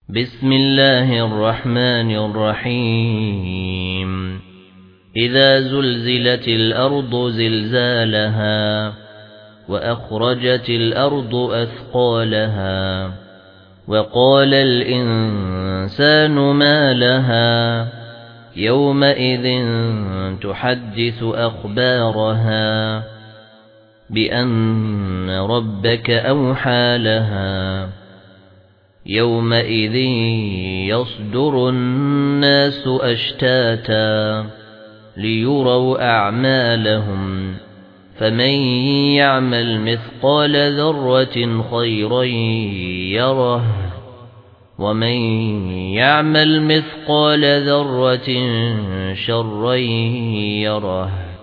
بسم الله الرحمن الرحيم إذا زلزلت الأرض زلزالها وأخرجت الأرض أثقالها وقال الإنسان ما لها يومئذ تحدث أخبارها بأن ربك أوحى لها يومئذ يصدر الناس أشتاتا ليروا أعمالهم فمن يعمل مثقال ذرة خيرا يره ومن يعمل مثقال ذرة شرا يره